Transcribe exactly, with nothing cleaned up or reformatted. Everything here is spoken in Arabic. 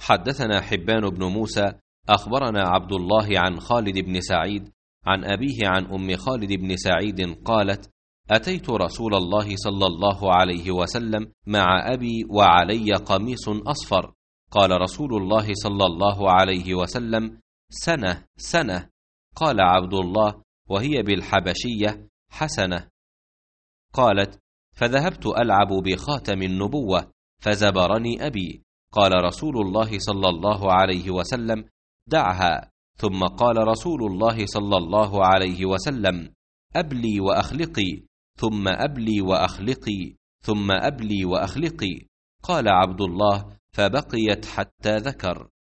حدثنا حبان بن موسى أخبرنا عبد الله عن خالد بن سعيد عن أبيه عن أم خالد بن سعيد قالت: أتيت رسول الله صلى الله عليه وسلم مع أبي وعلي قميص أصفر، قال رسول الله صلى الله عليه وسلم: سنة سنة. قال عبد الله: وهي بالحبشية حسنة. قالت: فذهبت ألعب بخاتم النبوة فزبرني أبي، قال رسول الله صلى الله عليه وسلم: دعها. ثم قال رسول الله صلى الله عليه وسلم: أبلي وأخلقي، ثم أبلي وأخلقي، ثم أبلي وأخلقي. قال عبد الله: فبقيت حتى ذكر.